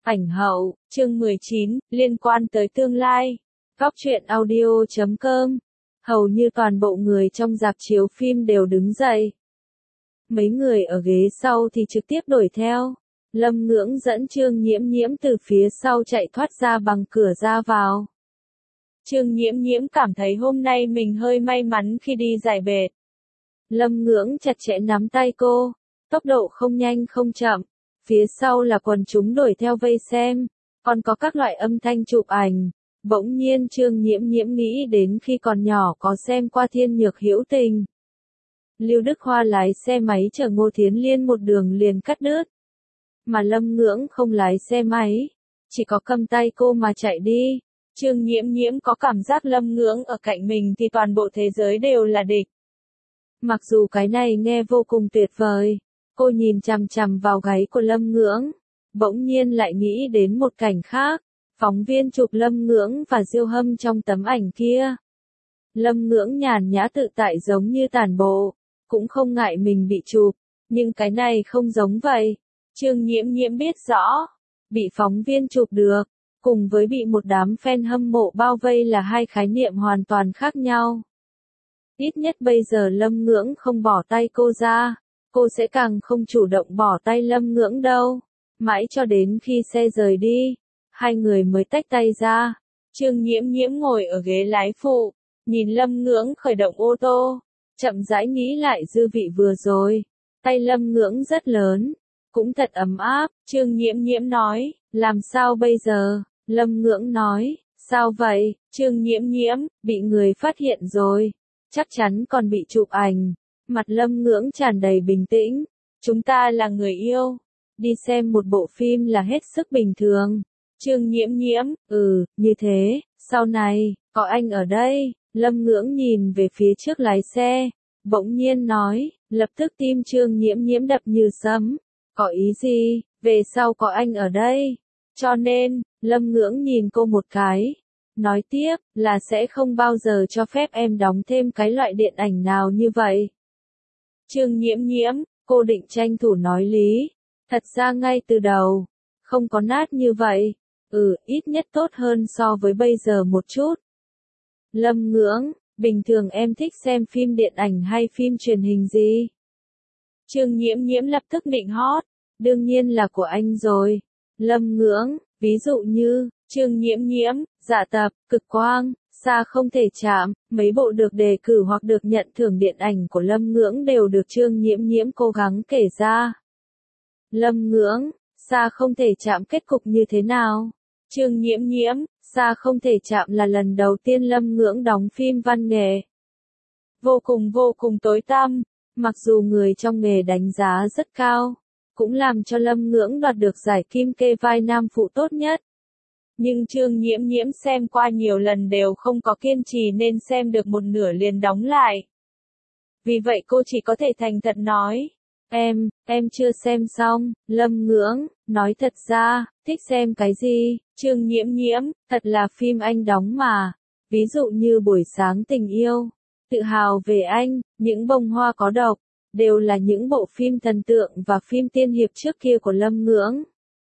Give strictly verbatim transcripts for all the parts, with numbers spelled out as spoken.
Ảnh hậu, chương mười chín, liên quan tới tương lai. Góc truyện audio chấm com. Hầu như toàn bộ người trong rạp chiếu phim đều đứng dậy. Mấy người ở ghế sau thì trực tiếp đuổi theo. Lâm Ngưỡng dẫn Trương Nhiễm Nhiễm từ phía sau chạy thoát ra bằng cửa ra vào. Trương Nhiễm Nhiễm cảm thấy hôm nay mình hơi may mắn khi đi giải bệt. Lâm Ngưỡng chặt chẽ nắm tay cô, tốc độ không nhanh không chậm. Phía sau là quần chúng đuổi theo vây xem, còn có các loại âm thanh chụp ảnh. Bỗng nhiên Trương Nhiễm Nhiễm nghĩ đến khi còn nhỏ có xem qua Thiên Nhược Hữu Tình. Lưu Đức Hoa lái xe máy chở Ngô Thiến Liên một đường liền cắt đứt. Mà Lâm Ngưỡng không lái xe máy, chỉ có cầm tay cô mà chạy đi. Trương Nhiễm Nhiễm có cảm giác Lâm Ngưỡng ở cạnh mình thì toàn bộ thế giới đều là địch. Mặc dù cái này nghe vô cùng tuyệt vời. Cô nhìn chằm chằm vào gáy của Lâm Ngưỡng, bỗng nhiên lại nghĩ đến một cảnh khác, phóng viên chụp Lâm Ngưỡng và Diêu Hâm trong tấm ảnh kia. Lâm Ngưỡng nhàn nhã tự tại giống như tản bộ, cũng không ngại mình bị chụp, nhưng cái này không giống vậy. Trương Nhiễm Nhiễm biết rõ, bị phóng viên chụp được, cùng với bị một đám fan hâm mộ bao vây là hai khái niệm hoàn toàn khác nhau. Ít nhất bây giờ Lâm Ngưỡng không bỏ tay cô ra. Cô sẽ càng không chủ động bỏ tay Lâm Ngưỡng đâu. Mãi cho đến khi xe rời đi, hai người mới tách tay ra. Trương Nhiễm Nhiễm ngồi ở ghế lái phụ, nhìn Lâm Ngưỡng khởi động ô tô, chậm rãi nghĩ lại dư vị vừa rồi. Tay Lâm Ngưỡng rất lớn, cũng thật ấm áp. Trương Nhiễm Nhiễm nói, làm sao bây giờ? Lâm Ngưỡng nói, sao vậy? Trương Nhiễm Nhiễm, bị người phát hiện rồi. Chắc chắn còn bị chụp ảnh. Mặt Lâm Ngưỡng tràn đầy bình tĩnh. Chúng ta là người yêu. Đi xem một bộ phim là hết sức bình thường. Trương Nhiễm Nhiễm, ừ, như thế, sau này, có anh ở đây. Lâm Ngưỡng nhìn về phía trước lái xe, bỗng nhiên nói, lập tức tim Trương Nhiễm Nhiễm đập như sấm. Có ý gì, về sau có anh ở đây. Cho nên, Lâm Ngưỡng nhìn cô một cái. Nói tiếp, là sẽ không bao giờ cho phép em đóng thêm cái loại điện ảnh nào như vậy. Trương Nhiễm Nhiễm, cô định tranh thủ nói lý. Thật ra ngay từ đầu, không có nát như vậy. Ừ, ít nhất tốt hơn so với bây giờ một chút. Lâm Ngưỡng, bình thường em thích xem phim điện ảnh hay phim truyền hình gì? Trương Nhiễm Nhiễm lập tức định hót. Đương nhiên là của anh rồi. Lâm Ngưỡng, ví dụ như, Trương Nhiễm Nhiễm, Dạ Tập, Cực Quang, Xa Không Thể Chạm, mấy bộ được đề cử hoặc được nhận thưởng điện ảnh của Lâm Ngưỡng đều được Trương Nhiễm Nhiễm cố gắng kể ra. Lâm Ngưỡng, Xa Không Thể Chạm kết cục như thế nào? Trương Nhiễm Nhiễm, Xa Không Thể Chạm là lần đầu tiên Lâm Ngưỡng đóng phim văn nghệ. Vô cùng vô cùng tối tăm, mặc dù người trong nghề đánh giá rất cao, cũng làm cho Lâm Ngưỡng đoạt được giải Kim Kê vai nam phụ tốt nhất. Nhưng Trương Nhiễm Nhiễm xem qua nhiều lần đều không có kiên trì nên xem được một nửa liền đóng lại. Vì vậy cô chỉ có thể thành thật nói, em, em chưa xem xong. Lâm Ngưỡng, nói thật ra, thích xem cái gì? Trương Nhiễm Nhiễm, thật là phim anh đóng mà. Ví dụ như Buổi Sáng Tình Yêu, Tự Hào Về Anh, Những Bông Hoa Có Độc, đều là những bộ phim thần tượng và phim tiên hiệp trước kia của Lâm Ngưỡng.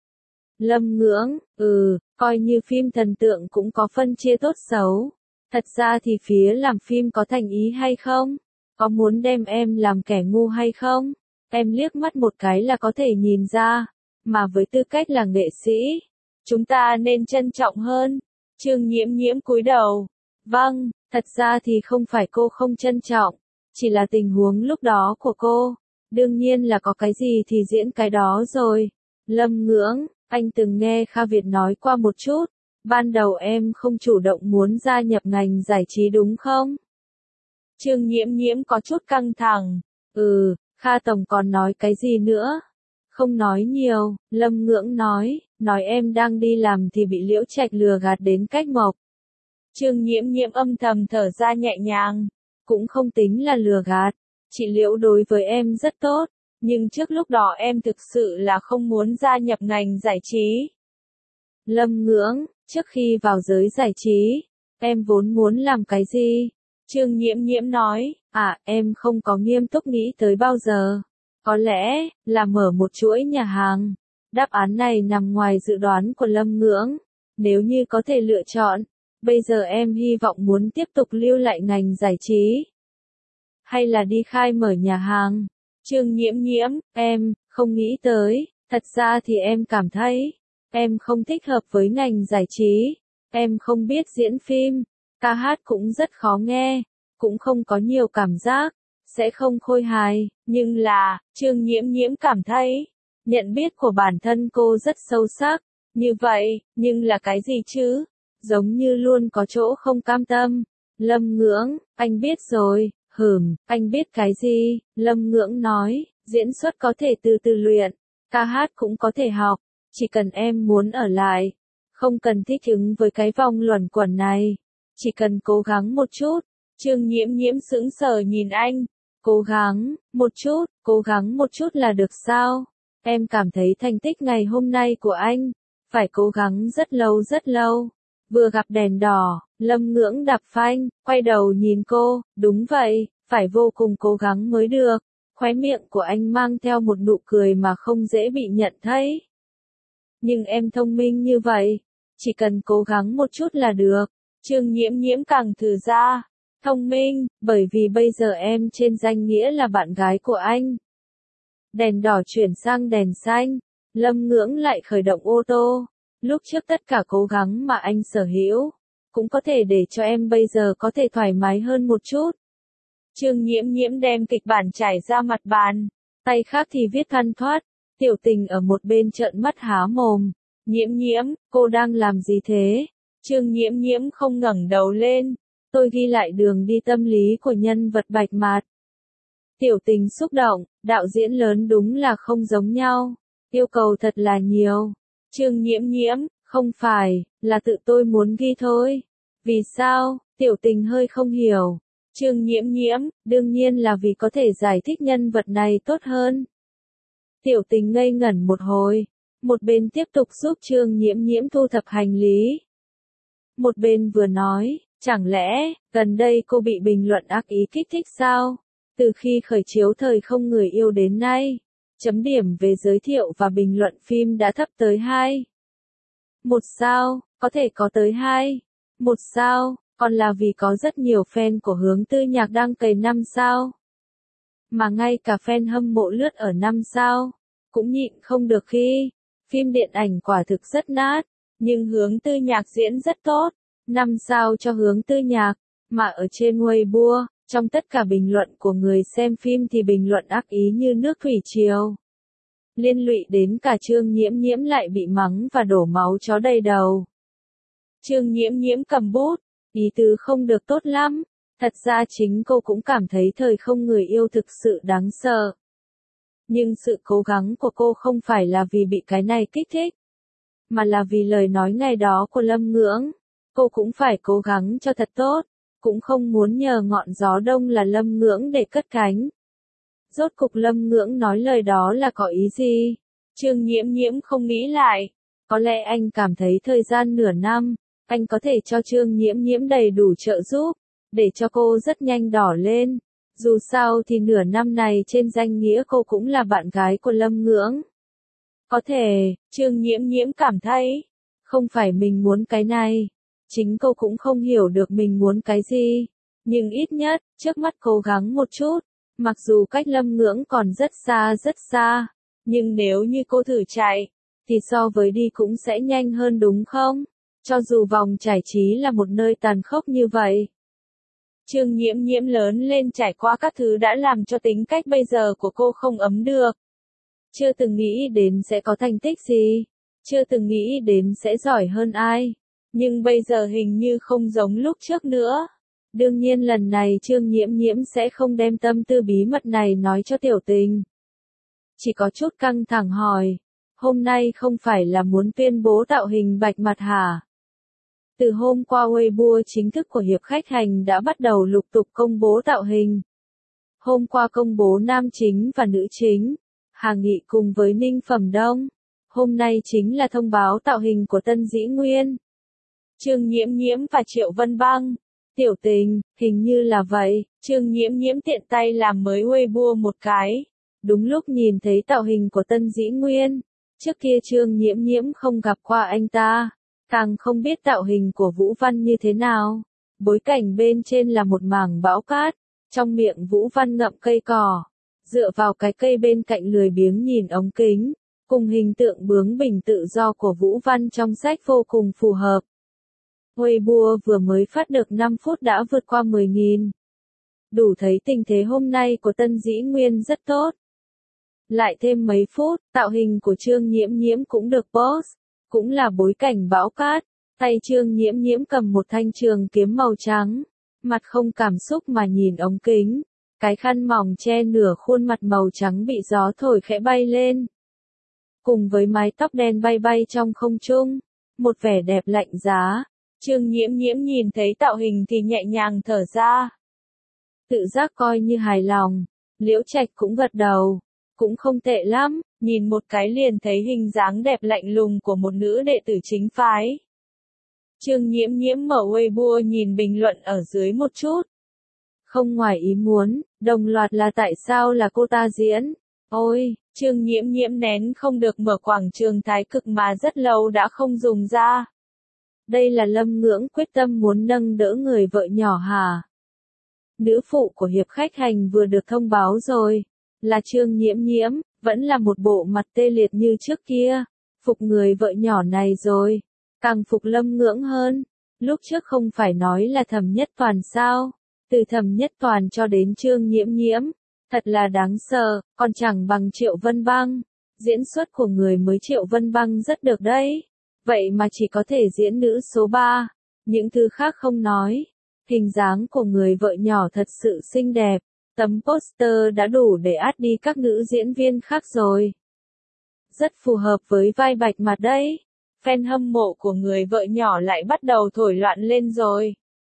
Lâm Ngưỡng, ừ, coi như phim thần tượng cũng có phân chia tốt xấu. Thật ra thì phía làm phim có thành ý hay không? Có muốn đem em làm kẻ ngu hay không? Em liếc mắt một cái là có thể nhìn ra. Mà với tư cách là nghệ sĩ, chúng ta nên trân trọng hơn. Trương Nhiễm Nhiễm cúi đầu. Vâng, thật ra thì không phải cô không trân trọng. Chỉ là tình huống lúc đó của cô. Đương nhiên là có cái gì thì diễn cái đó rồi. Lâm Ngưỡng, anh từng nghe Kha Việt nói qua một chút. Ban đầu em không chủ động muốn gia nhập ngành giải trí đúng không? Trương Nhiễm Nhiễm có chút căng thẳng. Ừ, Kha Tổng còn nói cái gì nữa? Không nói nhiều, Lâm Ngưỡng nói, nói em đang đi làm thì bị Liễu Trạch lừa gạt đến cách mộc. Trương Nhiễm Nhiễm âm thầm thở ra nhẹ nhàng. Cũng không tính là lừa gạt. Chị Liễu đối với em rất tốt. Nhưng trước lúc đó em thực sự là không muốn gia nhập ngành giải trí. Lâm Ngưỡng, trước khi vào giới giải trí, em vốn muốn làm cái gì? Trương Nhiễm Nhiễm nói, à, em không có nghiêm túc nghĩ tới bao giờ. Có lẽ, là mở một chuỗi nhà hàng. Đáp án này nằm ngoài dự đoán của Lâm Ngưỡng. Nếu như có thể lựa chọn, bây giờ em hy vọng muốn tiếp tục lưu lại ngành giải trí, hay là đi khai mở nhà hàng? Trương Nhiễm Nhiễm, em, không nghĩ tới, thật ra thì em cảm thấy, em không thích hợp với ngành giải trí, em không biết diễn phim, ca hát cũng rất khó nghe, cũng không có nhiều cảm giác, sẽ không khôi hài, nhưng là, Trương Nhiễm Nhiễm cảm thấy, nhận biết của bản thân cô rất sâu sắc, như vậy, nhưng là cái gì chứ? Giống như luôn có chỗ không cam tâm. Lâm Ngưỡng, anh biết rồi, hừm, anh biết cái gì? Lâm Ngưỡng nói, diễn xuất có thể từ từ luyện, ca hát cũng có thể học, chỉ cần em muốn ở lại, không cần thích ứng với cái vòng luẩn quẩn này, chỉ cần cố gắng một chút. Trương Nhiễm Nhiễm sững sờ nhìn anh, cố gắng, một chút, cố gắng một chút là được sao? Em cảm thấy thành tích ngày hôm nay của anh, phải cố gắng rất lâu rất lâu. Vừa gặp đèn đỏ, Lâm Ngưỡng đạp phanh, quay đầu nhìn cô, đúng vậy, phải vô cùng cố gắng mới được. Khóe miệng của anh mang theo một nụ cười mà không dễ bị nhận thấy. Nhưng em thông minh như vậy, chỉ cần cố gắng một chút là được. Trương Nhiễm Nhiễm càng thử ra, thông minh, bởi vì bây giờ em trên danh nghĩa là bạn gái của anh. Đèn đỏ chuyển sang đèn xanh, Lâm Ngưỡng lại khởi động ô tô. Lúc trước tất cả cố gắng mà anh sở hữu, cũng có thể để cho em bây giờ có thể thoải mái hơn một chút. Trương Nhiễm Nhiễm đem kịch bản trải ra mặt bàn, tay khác thì viết thăn thoát, Tiểu Tình ở một bên trợn mắt há mồm. Nhiễm Nhiễm, cô đang làm gì thế? Trương Nhiễm Nhiễm không ngẩng đầu lên, tôi ghi lại đường đi tâm lý của nhân vật Bạch Mạt. Tiểu Tình xúc động, đạo diễn lớn đúng là không giống nhau, yêu cầu thật là nhiều. Trương Nhiễm Nhiễm, không phải, là tự tôi muốn ghi thôi. Vì sao? Tiểu Tình hơi không hiểu. Trương Nhiễm Nhiễm, đương nhiên là vì có thể giải thích nhân vật này tốt hơn. Tiểu Tình ngây ngẩn một hồi, một bên tiếp tục giúp Trương Nhiễm Nhiễm thu thập hành lý. Một bên vừa nói, chẳng lẽ, gần đây cô bị bình luận ác ý kích thích sao? Từ khi khởi chiếu Thời Không Người Yêu đến nay, chấm điểm về giới thiệu và bình luận phim đã thấp tới hai. Một sao, có thể có tới hai. Một sao, còn là vì có rất nhiều fan của Hướng Tư Nhạc đang cày năm sao. Mà ngay cả fan hâm mộ lướt ở năm sao, cũng nhịn không được khi, phim điện ảnh quả thực rất nát, nhưng Hướng Tư Nhạc diễn rất tốt, năm sao cho Hướng Tư Nhạc, mà ở trên Weibo, trong tất cả bình luận của người xem phim thì bình luận ác ý như nước thủy triều. Liên lụy đến cả Trương Nhiễm Nhiễm lại bị mắng và đổ máu chó đầy đầu. Trương Nhiễm Nhiễm cầm bút, ý tứ không được tốt lắm, thật ra chính cô cũng cảm thấy Thời Không Người Yêu thực sự đáng sợ. Nhưng sự cố gắng của cô không phải là vì bị cái này kích thích, mà là vì lời nói ngày đó của Lâm Ngưỡng. Cô cũng phải cố gắng cho thật tốt, cũng không muốn nhờ ngọn gió đông là Lâm Ngưỡng để cất cánh. Rốt cục Lâm Ngưỡng nói lời đó là có ý gì? Trương Nhiễm Nhiễm không nghĩ lại. Có lẽ anh cảm thấy thời gian nửa năm, anh có thể cho Trương Nhiễm Nhiễm đầy đủ trợ giúp, để cho cô rất nhanh đỏ lên. Dù sao thì nửa năm này trên danh nghĩa cô cũng là bạn gái của Lâm Ngưỡng. Có thể, Trương Nhiễm Nhiễm cảm thấy, không phải mình muốn cái này. Chính cô cũng không hiểu được mình muốn cái gì. Nhưng ít nhất, trước mắt cố gắng một chút. Mặc dù cách Lâm Ngưỡng còn rất xa rất xa, nhưng nếu như cô thử chạy, thì so với đi cũng sẽ nhanh hơn đúng không? Cho dù vòng giải trí là một nơi tàn khốc như vậy. Trương Nhiễm Nhiễm lớn lên trải qua các thứ đã làm cho tính cách bây giờ của cô không ấm được. Chưa từng nghĩ đến sẽ có thành tích gì, chưa từng nghĩ đến sẽ giỏi hơn ai, nhưng bây giờ hình như không giống lúc trước nữa. Đương nhiên lần này Trương Nhiễm Nhiễm sẽ không đem tâm tư bí mật này nói cho Tiểu Tình. Chỉ có chút căng thẳng hỏi, hôm nay không phải là muốn tuyên bố tạo hình Bạch Mạt hả? Từ hôm qua Weibo chính thức của Hiệp Khách Hành đã bắt đầu lục tục công bố tạo hình. Hôm qua công bố nam chính và nữ chính, Hà Nghị cùng với Ninh Phẩm Đông. Hôm nay chính là thông báo tạo hình của Tân Dĩ Nguyên, Trương Nhiễm Nhiễm và Triệu Vân Băng. Tiểu Tình, hình như là vậy. Trương Nhiễm Nhiễm tiện tay làm mới Weibo một cái. Đúng lúc nhìn thấy tạo hình của Tân Dĩ Nguyên, Trước kia Trương Nhiễm Nhiễm không gặp qua anh ta, càng không biết tạo hình của Vũ Văn như thế nào. Bối cảnh bên trên là một mảng bão cát, trong miệng Vũ Văn ngậm cây cỏ, dựa vào cái cây bên cạnh lười biếng nhìn ống kính, cùng hình tượng bướng bỉnh tự do của Vũ Văn trong sách vô cùng phù hợp. Weibo vừa mới phát được năm phút đã vượt qua mười nghìn. Đủ thấy tình thế hôm nay của Tân Dĩ Nguyên rất tốt. Lại thêm mấy phút, tạo hình của Trương Nhiễm Nhiễm cũng được post, cũng là bối cảnh bão cát, tay Trương Nhiễm Nhiễm cầm một thanh trường kiếm màu trắng, mặt không cảm xúc mà nhìn ống kính, cái khăn mỏng che nửa khuôn mặt màu trắng bị gió thổi khẽ bay lên. Cùng với mái tóc đen bay bay trong không trung, một vẻ đẹp lạnh giá, Trương Nhiễm Nhiễm nhìn thấy tạo hình thì nhẹ nhàng thở ra. Tự giác coi như hài lòng, Liễu Trạch cũng gật đầu, cũng không tệ lắm, nhìn một cái liền thấy hình dáng đẹp lạnh lùng của một nữ đệ tử chính phái. Trương Nhiễm Nhiễm mở Weibo nhìn bình luận ở dưới một chút. Không ngoài ý muốn, đồng loạt là tại sao là cô ta diễn. Ôi, Trương Nhiễm Nhiễm nén không được mở quảng trường Thái Cực mà rất lâu đã không dùng ra. Đây là Lâm Ngưỡng quyết tâm muốn nâng đỡ người vợ nhỏ hả? Nữ phụ của hiệp khách hành vừa được thông báo rồi, là Trương Nhiễm Nhiễm, vẫn là một bộ mặt tê liệt như trước kia, phục người vợ nhỏ này rồi, càng phục Lâm Ngưỡng hơn. Lúc trước không phải nói là Thẩm Nhất Toàn sao? Từ Thẩm Nhất Toàn cho đến Trương Nhiễm Nhiễm, thật là đáng sợ, còn chẳng bằng Triệu Vân Băng. Diễn xuất của người mới Triệu Vân Băng rất được đấy, vậy mà chỉ có thể diễn nữ số ba, những thứ khác không nói. Hình dáng của người vợ nhỏ thật sự xinh đẹp, tấm poster đã đủ để át đi các nữ diễn viên khác rồi. Rất phù hợp với vai Bạch Mặt đấy. Fan hâm mộ của người vợ nhỏ lại bắt đầu thổi loạn lên rồi.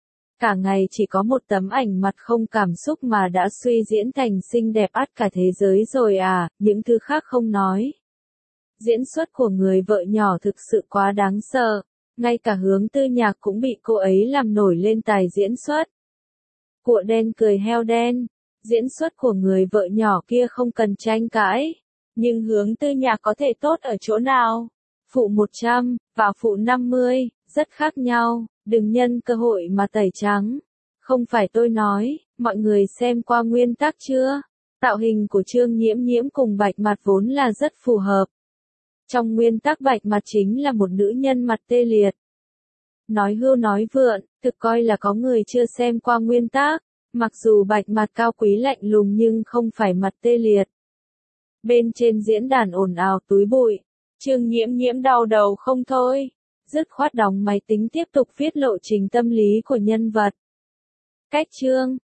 Cả ngày chỉ có một tấm ảnh mặt không cảm xúc mà đã suy diễn thành xinh đẹp át cả thế giới rồi à, những thứ khác không nói. Diễn xuất của người vợ nhỏ thực sự quá đáng sợ, ngay cả Hướng Tư Nhạc cũng bị cô ấy làm nổi lên tài diễn xuất. Cụa đen cười heo đen, diễn xuất của người vợ nhỏ kia không cần tranh cãi, nhưng Hướng Tư Nhạc có thể tốt ở chỗ nào? Phụ một trăm, và phụ năm mươi, rất khác nhau, đừng nhân cơ hội mà tẩy trắng. Không phải tôi nói, mọi người xem qua nguyên tắc chưa? Tạo hình của Trương Nhiễm Nhiễm cùng Bạch Mặt vốn là rất phù hợp. Trong nguyên tắc Bạch Mặt chính là một nữ nhân mặt tê liệt. Nói hưu nói vượn, thực coi là có người chưa xem qua nguyên tắc, mặc dù Bạch Mặt cao quý lạnh lùng nhưng không phải mặt tê liệt. Bên trên diễn đàn ồn ào túi bụi, Trương Nhiễm Nhiễm đau đầu không thôi, dứt khoát đóng máy tính tiếp tục viết lộ trình tâm lý của nhân vật. Cách chương